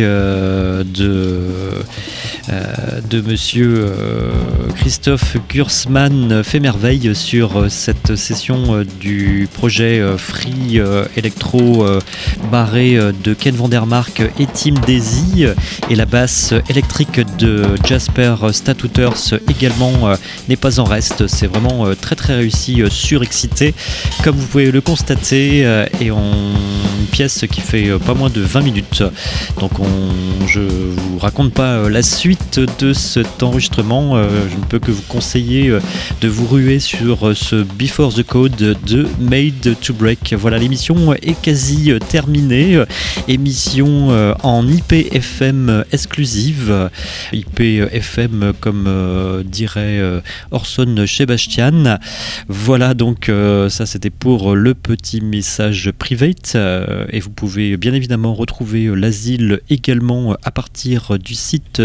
Speaker 2: de monsieur Christophe Kursman fait merveille sur cette session du projet Free Electro barré de Ken Vandermark et Tim Daisy, et la basse électrique de Jasper Statuters également n'est pas en reste. C'est vraiment très très réussi, surexcité comme vous pouvez le constater, et une pièce qui fait pas moins de 20 minutes. Donc je vous raconte pas la suite de cet enregistrement, je ne peux que vous conseiller de vous ruer sur ce Before the Code de Made to Break. Voilà, l'émission est quasi terminée, émission en IPFM exclusive, IPFM comme dirait Orson Sebastian. Voilà, donc ça c'était pour le petit message private, et vous pouvez bien évidemment retrouver l'asile également à partir du site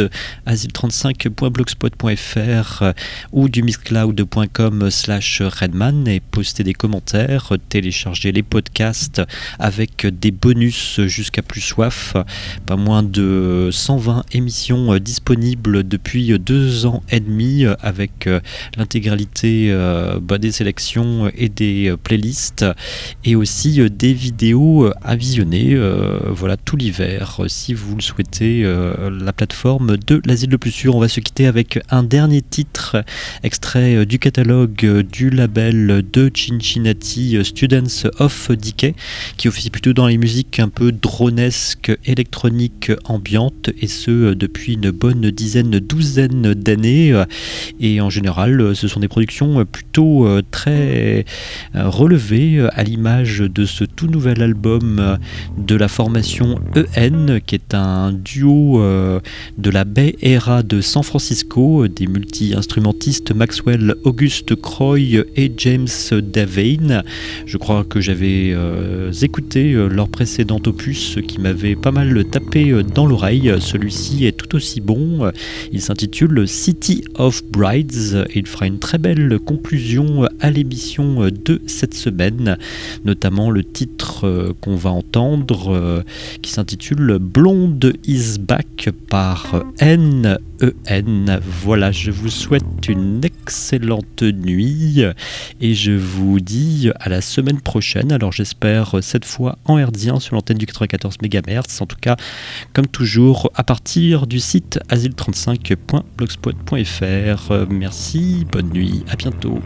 Speaker 2: asile35.blogspot.fr ou du mixcloud.com/redman, et poster des commentaires, télécharger les podcasts avec des bonus jusqu'à plus soif. Pas moins de 120 émissions disponibles depuis 2 ans et demi, avec l'intégralité des sélections et des playlists, et aussi des vidéos à visionner voilà, tout l'hiver si vous le souhaitez. La plateforme de l'asile le plus sûr. On va se quitter avec un dernier titre extrait du catalogue du label de Cincinnati, Students of Decay, qui officie plutôt dans les musiques un peu dronesques, électroniques, ambiantes, et ce depuis une bonne douzaine d'années. Et en général, ce sont des productions plutôt très relevées, à l'image de ce tout nouvel album de la formation EN, qui est un duo de la Bay Area de San Francisco, des multi-instrumentistes Maxwell Auguste Croy et James Davane. Je crois que j'avais écouté leur précédent opus qui m'avait pas mal tapé dans l'oreille. Celui-ci est tout aussi bon. Il s'intitule City of Brides, et il fera une très belle conclusion à l'émission de cette semaine, notamment le titre qu'on va entendre qui s'intitule Blonde is Back par NEN. Voilà, je vous souhaite une excellente nuit et je vous dis à la semaine prochaine. Alors j'espère cette fois en hertzien sur l'antenne du 94 MHz. En tout cas, comme toujours, à partir du site asile35.blogspot.fr. Merci, bonne nuit, à bientôt.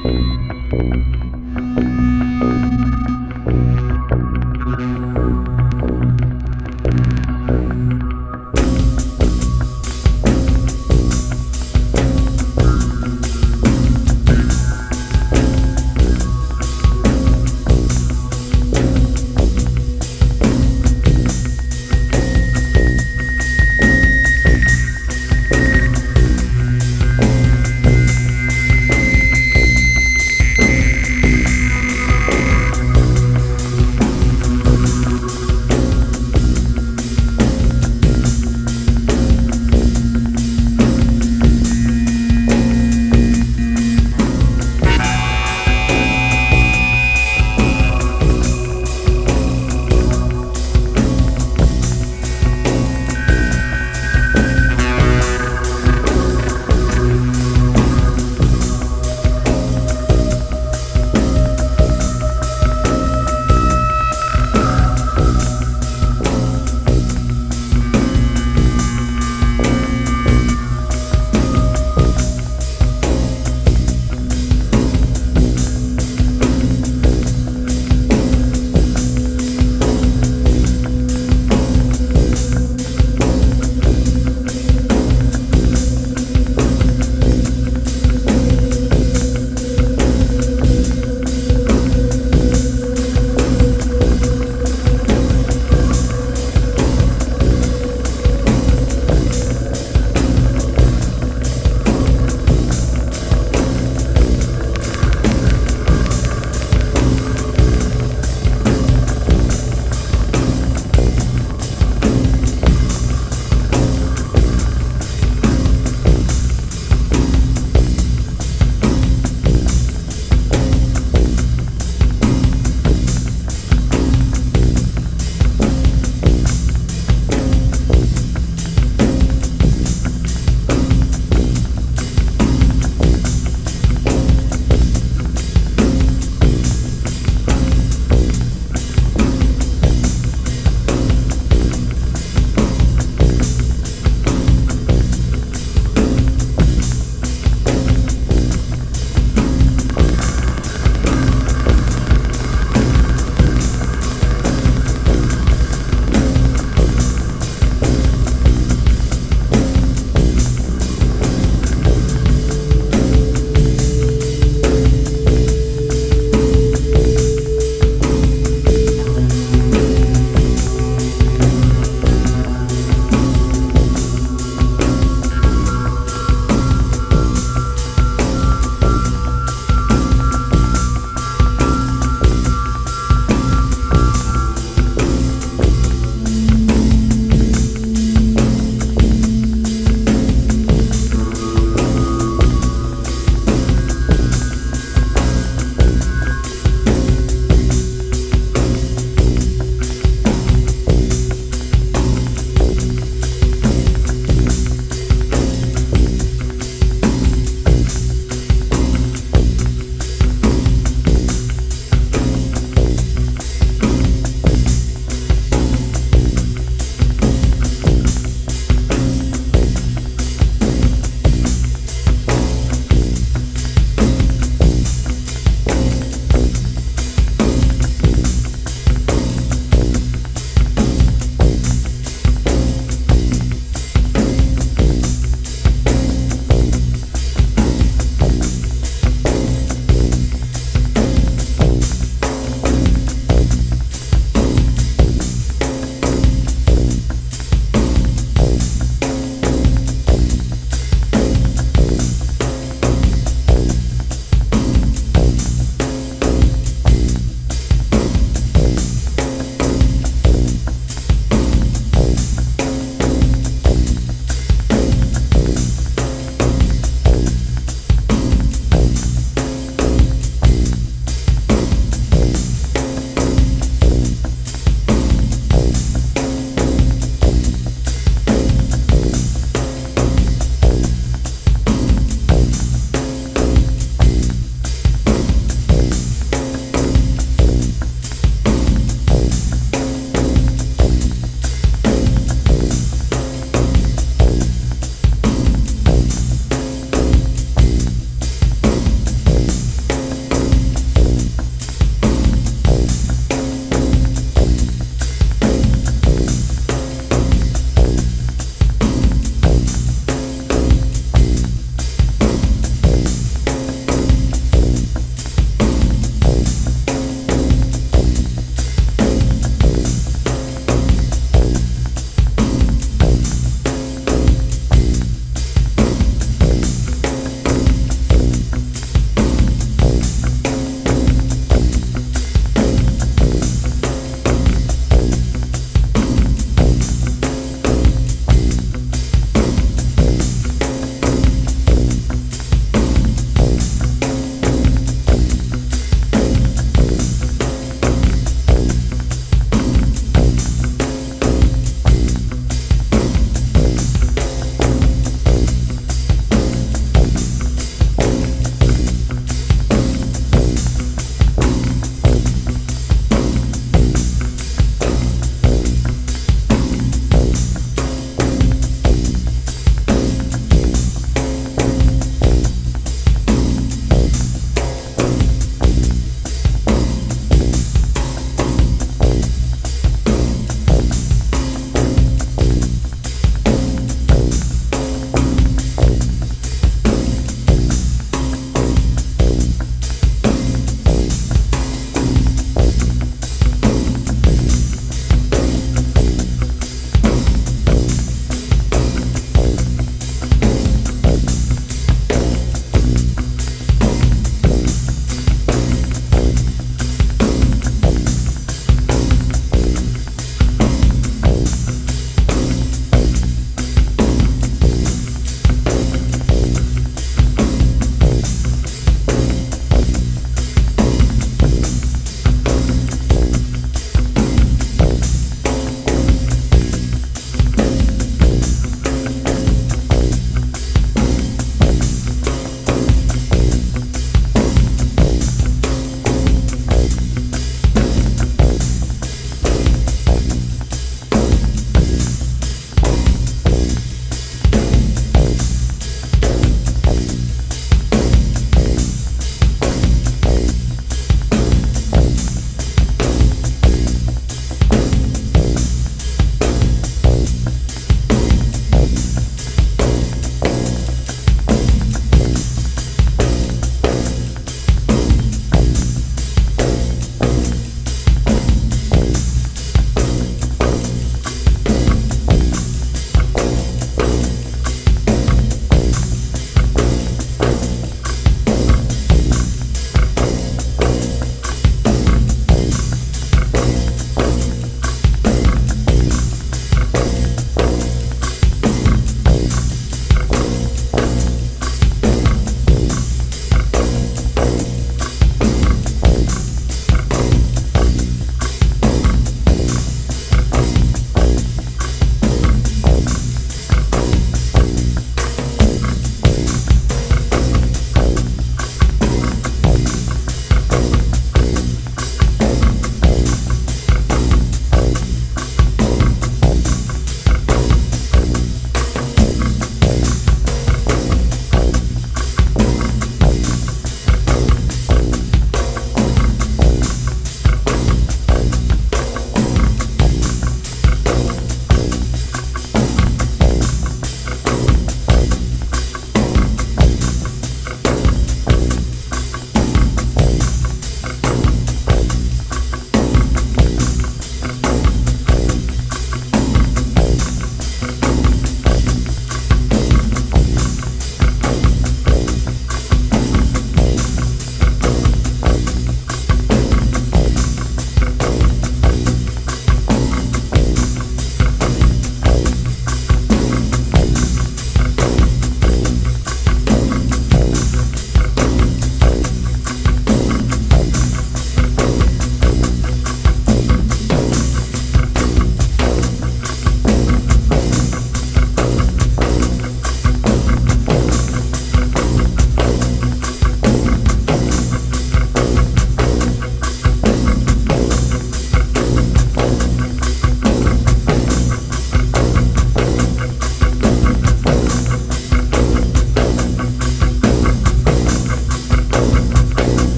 Speaker 4: Thank